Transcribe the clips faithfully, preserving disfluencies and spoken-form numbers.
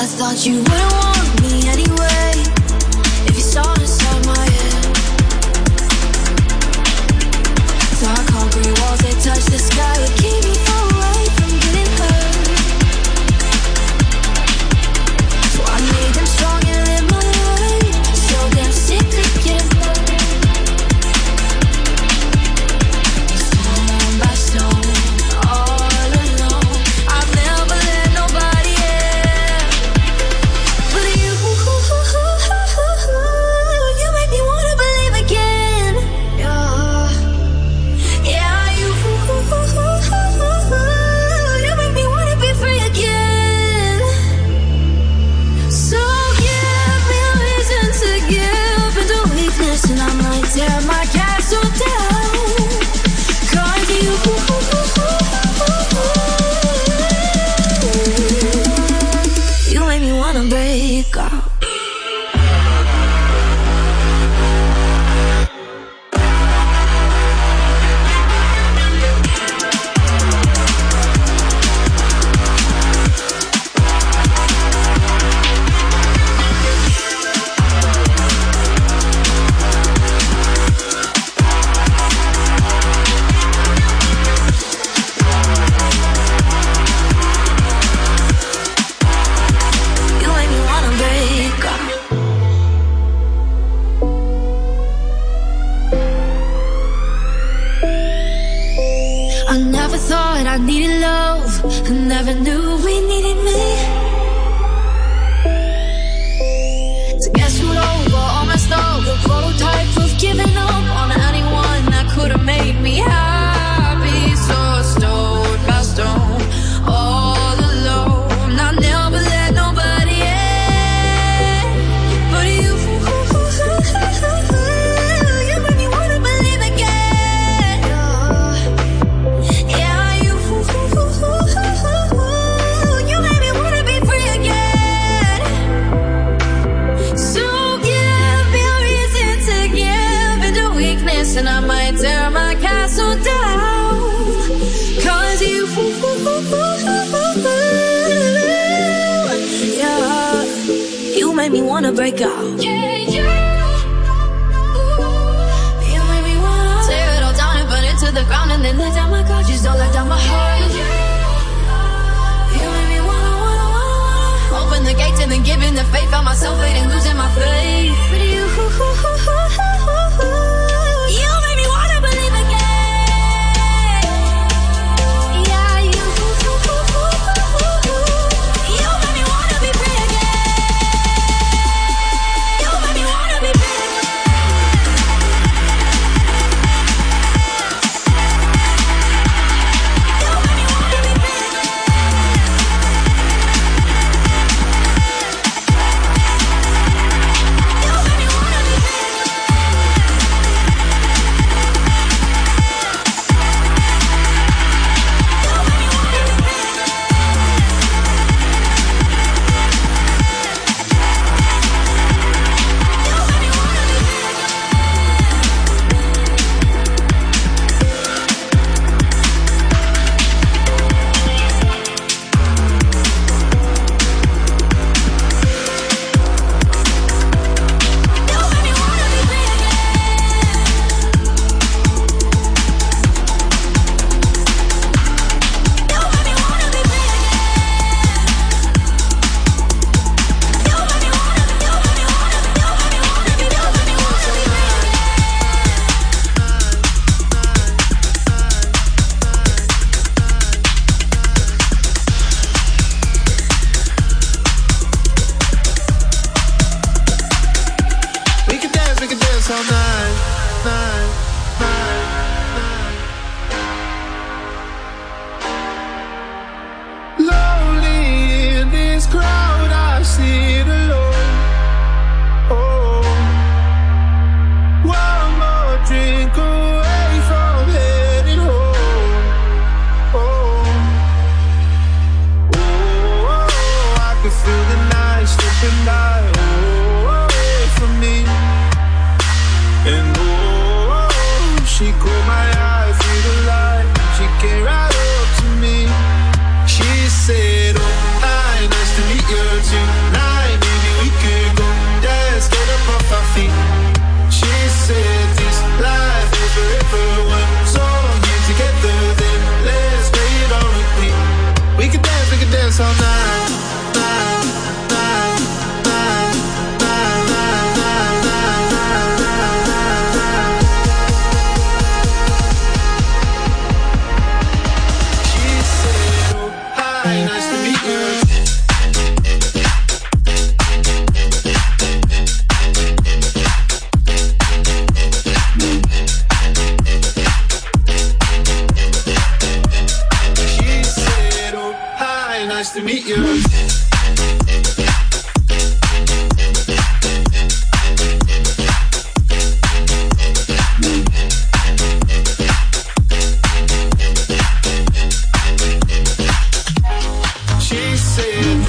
I thought you wouldn't want me anyway, if you saw inside my head. Dark concrete walls, they touch the sky, would keep me away from getting hurt. So I made them strong and live my life, so damn sick of getting hurt. Stone by stone, all alone, I've never let nobody in. But you, you make me wanna believe again. Yeah, yeah, you, you make me wanna be free again. So give me a reason to give into weakness, and I might tear my castle down. Cause you, you make me wanna break out. You make me wanna break out. I never thought I needed love, I never knew we needed me. So guess who'd over all my stuff, the prototype of giving up on anyone that could've made me happy. So stone by stone, all alone, I never let nobody in. But you, you make me wanna believe again. Yeah, you, you make me wanna be free again. So give me a reason to give into weakness, and I might tear my castle down. Cause you, yeah, you make me wanna break out. Yeah, you, you make me wanna tear it all down and burn it to the ground, and then let down my guard, just don't let down my heart. You make me wanna, wanna, wanna open the gates and then giving the faith, found myself waiting, losing my faith. But you, you make me wanna believe again. Yeah, you, you make me wanna be free again. You make me wanna be free again. You make me wanna be free again. You make me wanna be free again. Feel the night slipping by, oh, away from me. all night, night, night, night, night, night, night, night, night. She said, oh, hi, nice to meet you. Nice to meet you. She said,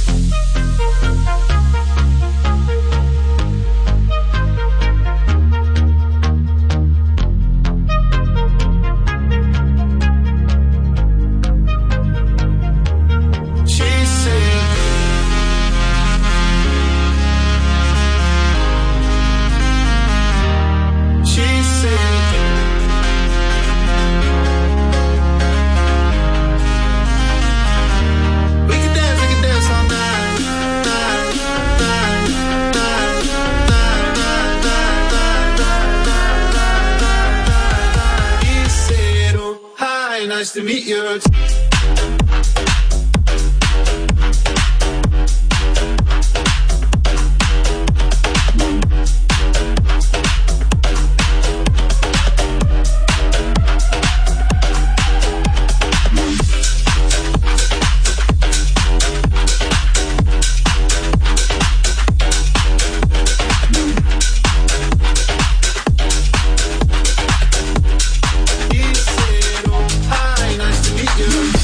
nice to meet you. You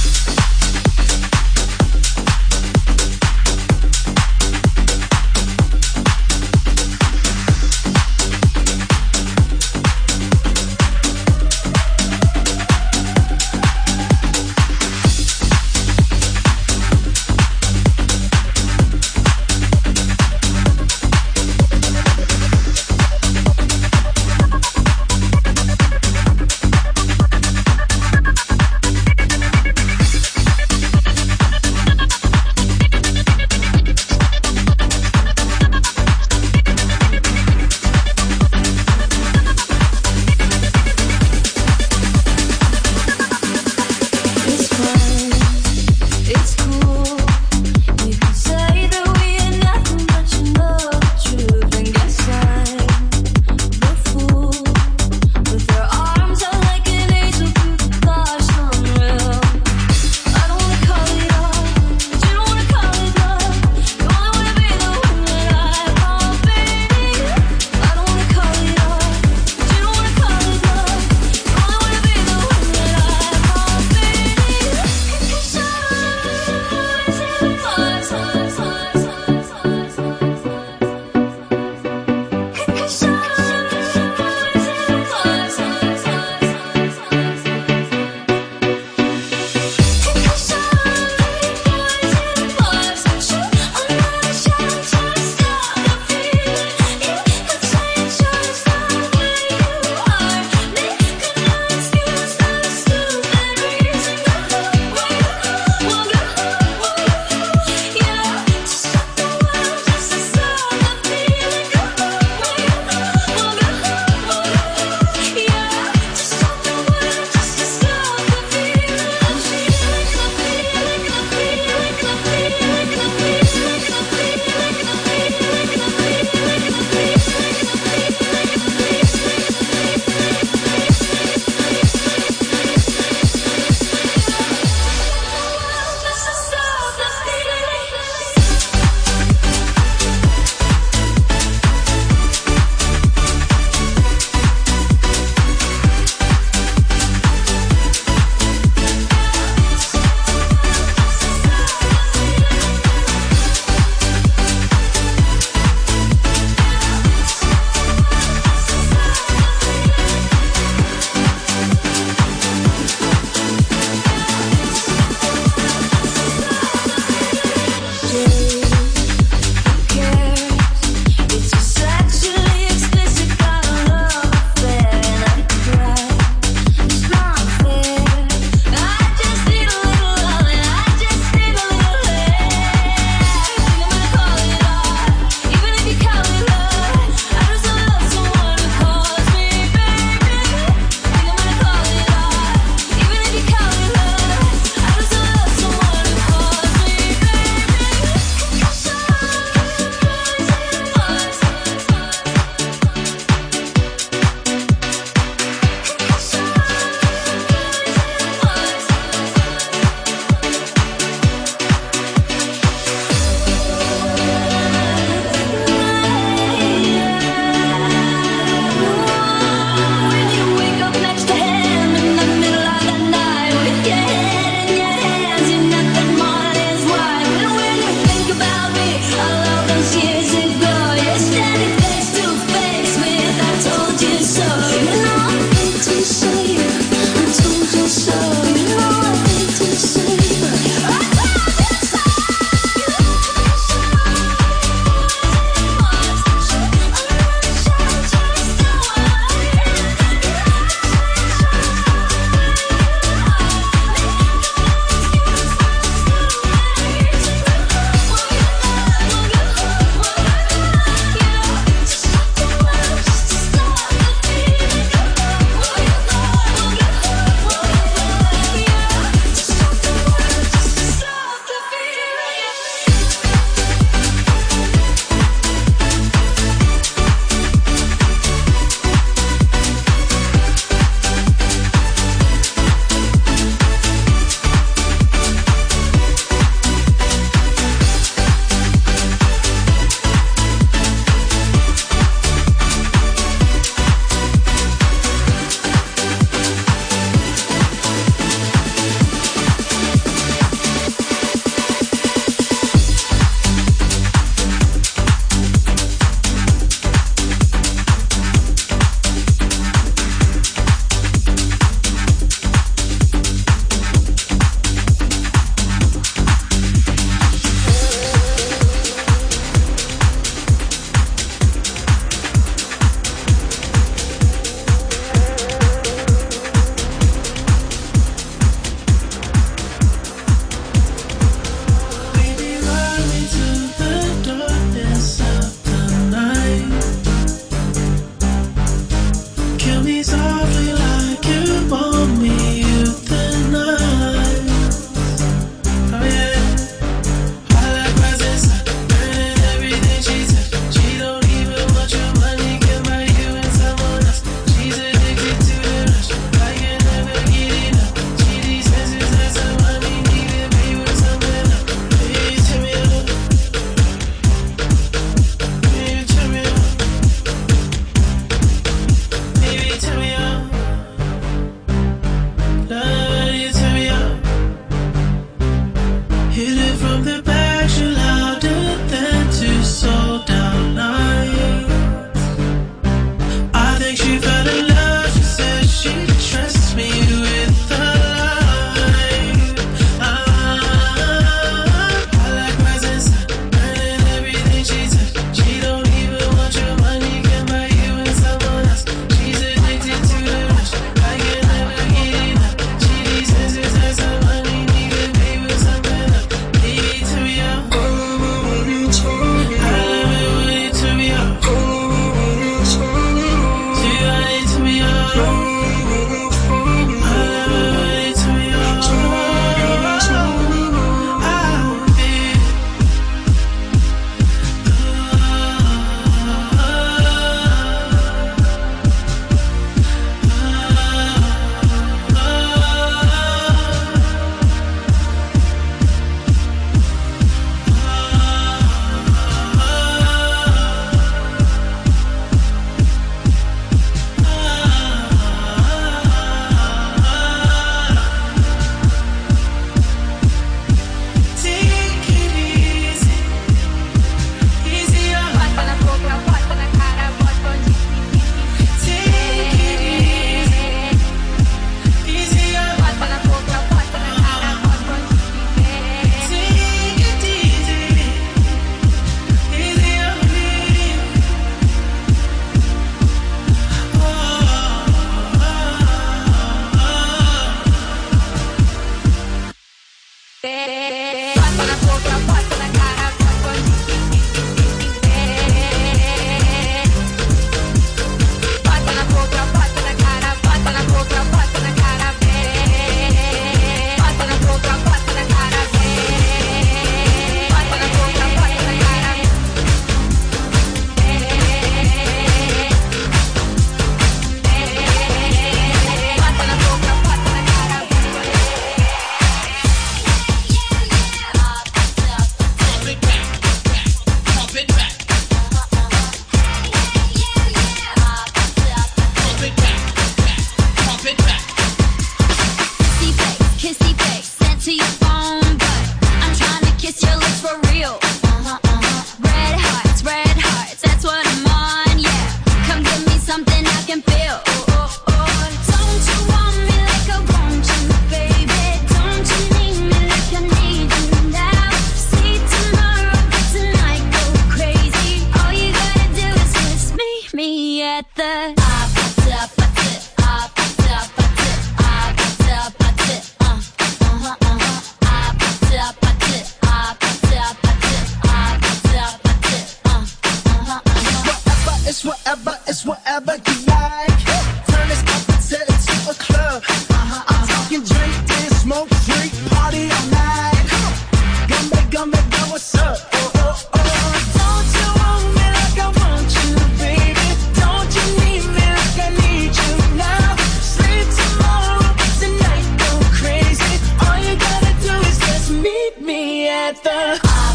whatever you like. Turn this up until it's to a club. Uh-huh, I'm talking drink, dance, smoke, drink, party all night. Gumby, gumby, girl, what's up? Oh, oh, oh. Don't you want me like I want you, baby? Don't you need me like I need you now? Sleep tomorrow, but tonight go crazy. All you gotta do is just meet me at the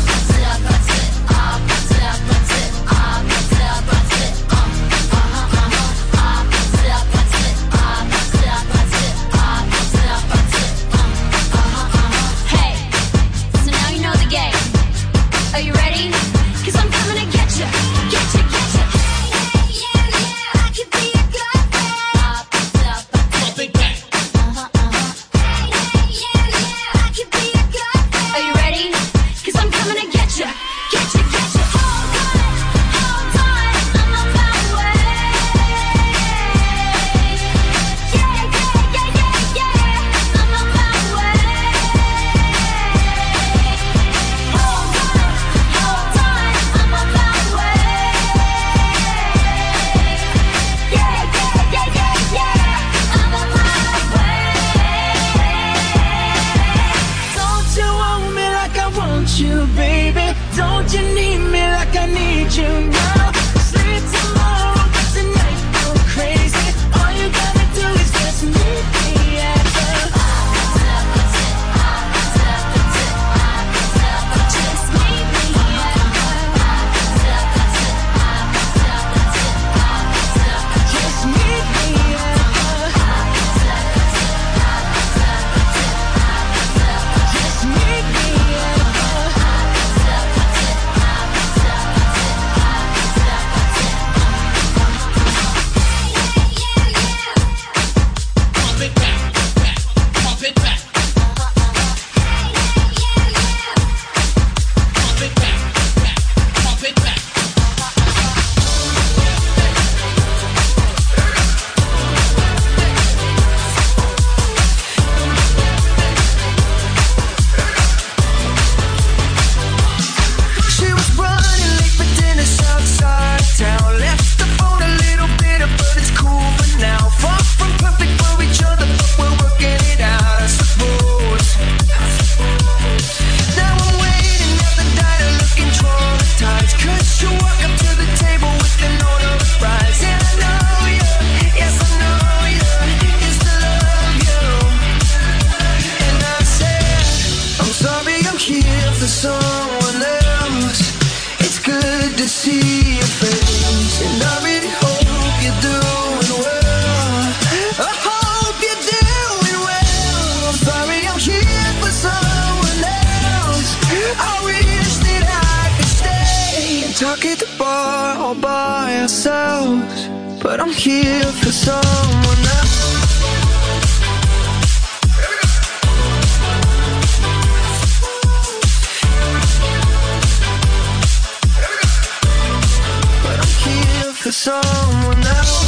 but I'm here for someone else. But I'm here for someone else.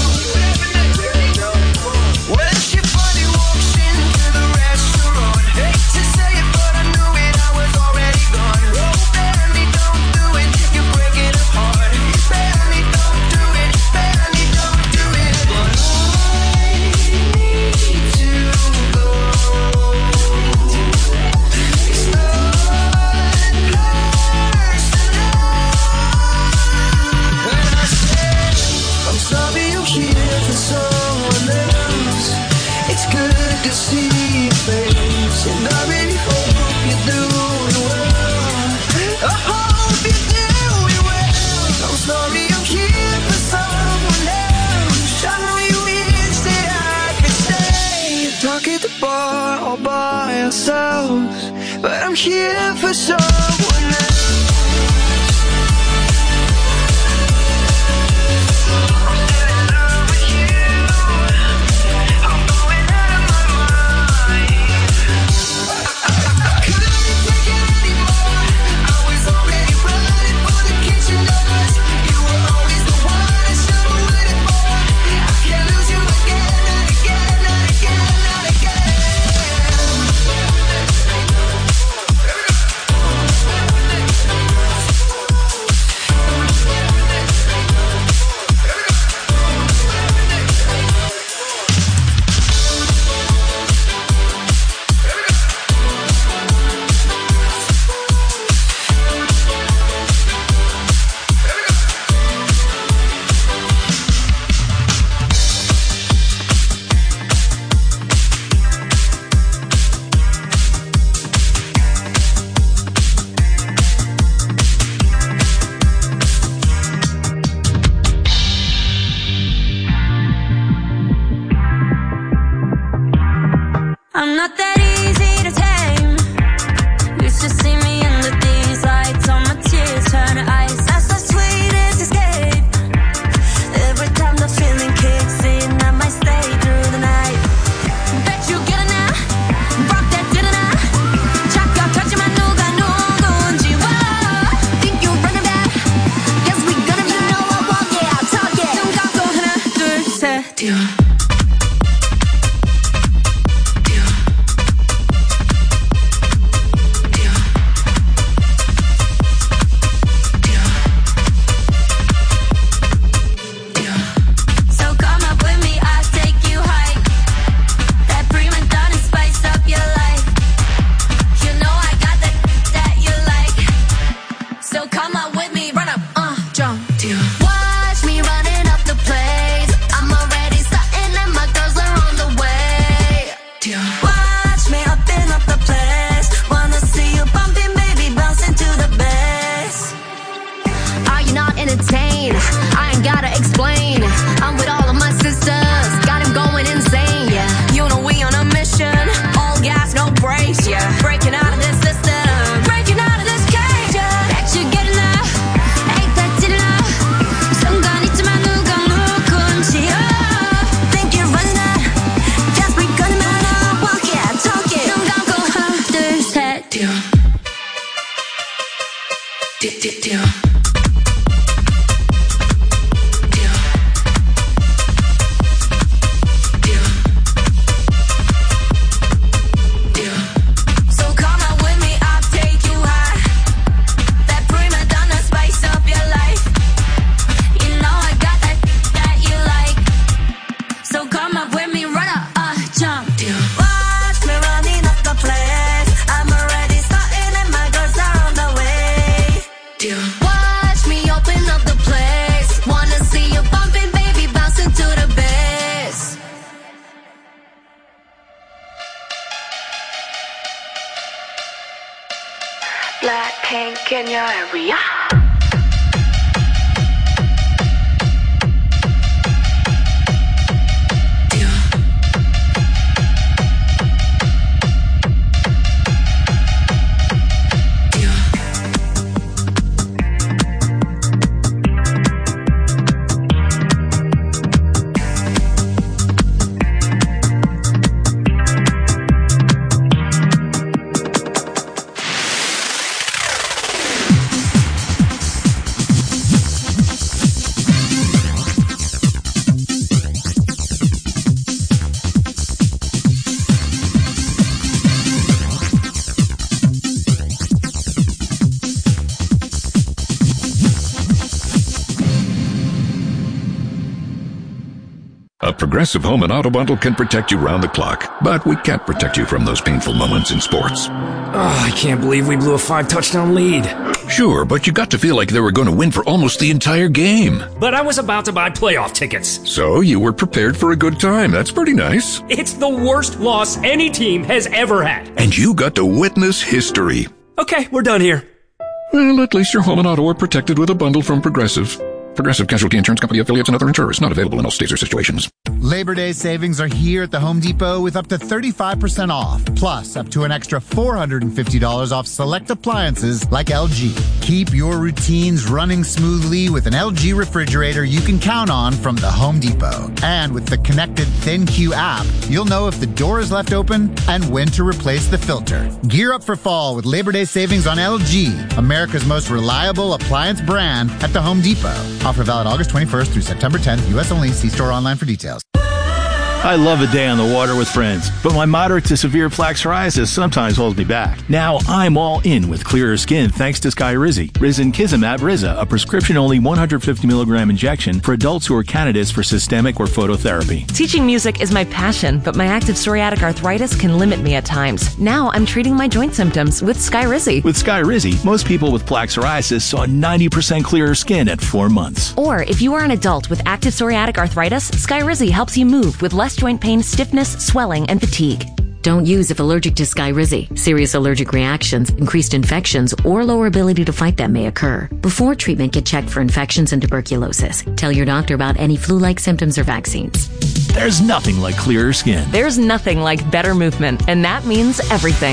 When she finally walks into the restaurant, hate to say it, but I knew it, I was already gone. Oh, barely don't do it, you're breaking apart. Barely don't do it, barely don't do it. But I need to go. It's not personal. When I said I'm sorry, I'm here for someone else. It's good to see your face, and I really hope you're doing well. I hope you're doing well. I'm sorry, I'm here for someone else. I know you wish that I could stay, talk at the bar all by ourselves, but I'm here for someone else. entertain. I ain't gotta explain. I'm with all of my sisters, got him going insane, yeah. You know we on a mission, all gas, no brakes, yeah. Breaking out of this system, breaking out of this cage, yeah. That you get enough, ain't that did enough. 순간 있지만 누가 누군지, oh. Think you're running out, just be gonna matter. Walk it, talk it. 눈 감고 하나, 둘, 셋. 뛰어. 뛰어, 뛰어, 뛰어. Blackpink in your area. A Progressive Home and Auto Bundle can protect you round the clock, but we can't protect you from those painful moments in sports. Oh, I can't believe we blew a five-touchdown lead. Sure, but you got to feel like they were going to win for almost the entire game. But I was about to buy playoff tickets. So you were prepared for a good time. That's pretty nice. It's the worst loss any team has ever had. And you got to witness history. Okay, we're done here. Well, at least your home and auto are protected with a bundle from Progressive. Progressive Casualty Insurance Company affiliates and other insurers. Not available in all states or situations. Labor Day savings are here at the Home Depot with up to thirty-five percent off, plus up to an extra four hundred fifty dollars off select appliances like L G. Keep your routines running smoothly with an L G refrigerator you can count on from the Home Depot. And with the connected ThinQ app, you'll know if the door is left open and when to replace the filter. Gear up for fall with Labor Day savings on L G, America's most reliable appliance brand at the Home Depot. Offer valid August twenty-first through September tenth, U S only. See store online for details. I love a day on the water with friends, but my moderate to severe plaque psoriasis sometimes holds me back. Now I'm all in with clearer skin thanks to Skyrizi. Risankizumab Riza, a prescription-only one hundred fifty milligram injection for adults who are candidates for systemic or phototherapy. Teaching music is my passion, but my active psoriatic arthritis can limit me at times. Now I'm treating my joint symptoms with Skyrizi. With Skyrizi, most people with plaque psoriasis saw ninety percent clearer skin at four months. Or if you are an adult with active psoriatic arthritis, Skyrizi helps you move with less joint pain, stiffness, swelling, and fatigue. Don't use if allergic to Skyrizi. Serious allergic reactions, increased infections, or lower ability to fight them may occur. Before treatment, get checked for infections and tuberculosis. Tell your doctor about any flu-like symptoms or vaccines. There's nothing like clearer skin. There's nothing like better movement, and that means everything.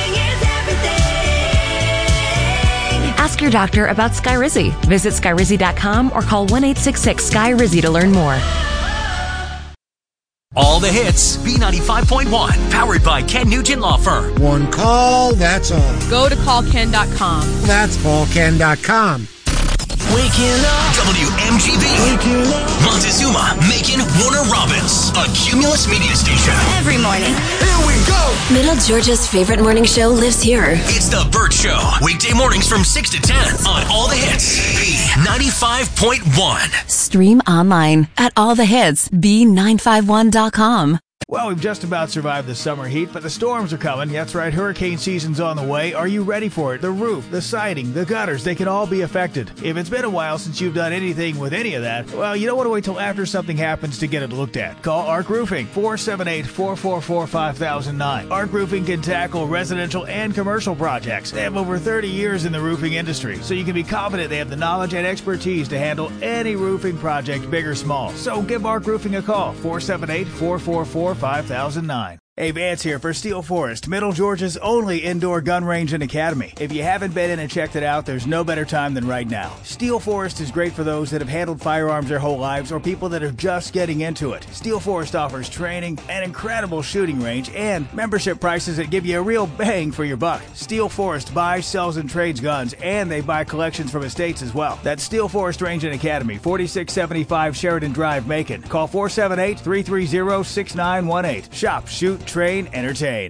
Ask your doctor about Skyrizi. Visit Skyrizi dot com or call one eight six six Skyrizi to learn more. All the hits, B ninety-five point one, powered by Ken Nugent Law Firm. One call, that's all. Go to call ken dot com. That's call ken dot com. Waking up. W M G B. Waking up. Montezuma, Macon, Warner Robins. A Cumulus media station. Every morning. Here we go. Middle Georgia's favorite morning show lives here. It's The Burt Show. Weekday mornings from six to ten on All the Hits. B ninety-five point one. Stream online at all the hits b nine five one dot com. Well, we've just about survived the summer heat, but the storms are coming. That's right, hurricane season's on the way. Are you ready for it? The roof, the siding, the gutters, they can all be affected. If it's been a while since you've done anything with any of that, well, you don't want to wait till after something happens to get it looked at. Call Arc Roofing, four seven eight, four four four, five thousand nine. Arc Roofing can tackle residential and commercial projects. They have over thirty years in the roofing industry, so you can be confident they have the knowledge and expertise to handle any roofing project, big or small. So give Arc Roofing a call, four seven eight, four four four, five thousand nine. Hey, Vance here for Steel Forest, Middle Georgia's only indoor gun range and academy. If you haven't been in and checked it out, there's no better time than right now. Steel Forest is great for those that have handled firearms their whole lives or people that are just getting into it. Steel Forest offers training, an incredible shooting range, and membership prices that give you a real bang for your buck. Steel Forest buys, sells, and trades guns, and they buy collections from estates as well. That's Steel Forest Range and Academy, forty-six seventy-five Sheridan Drive, Macon. Call four seven eight, three three zero, six nine one eight. Shop, shoot, train, entertain.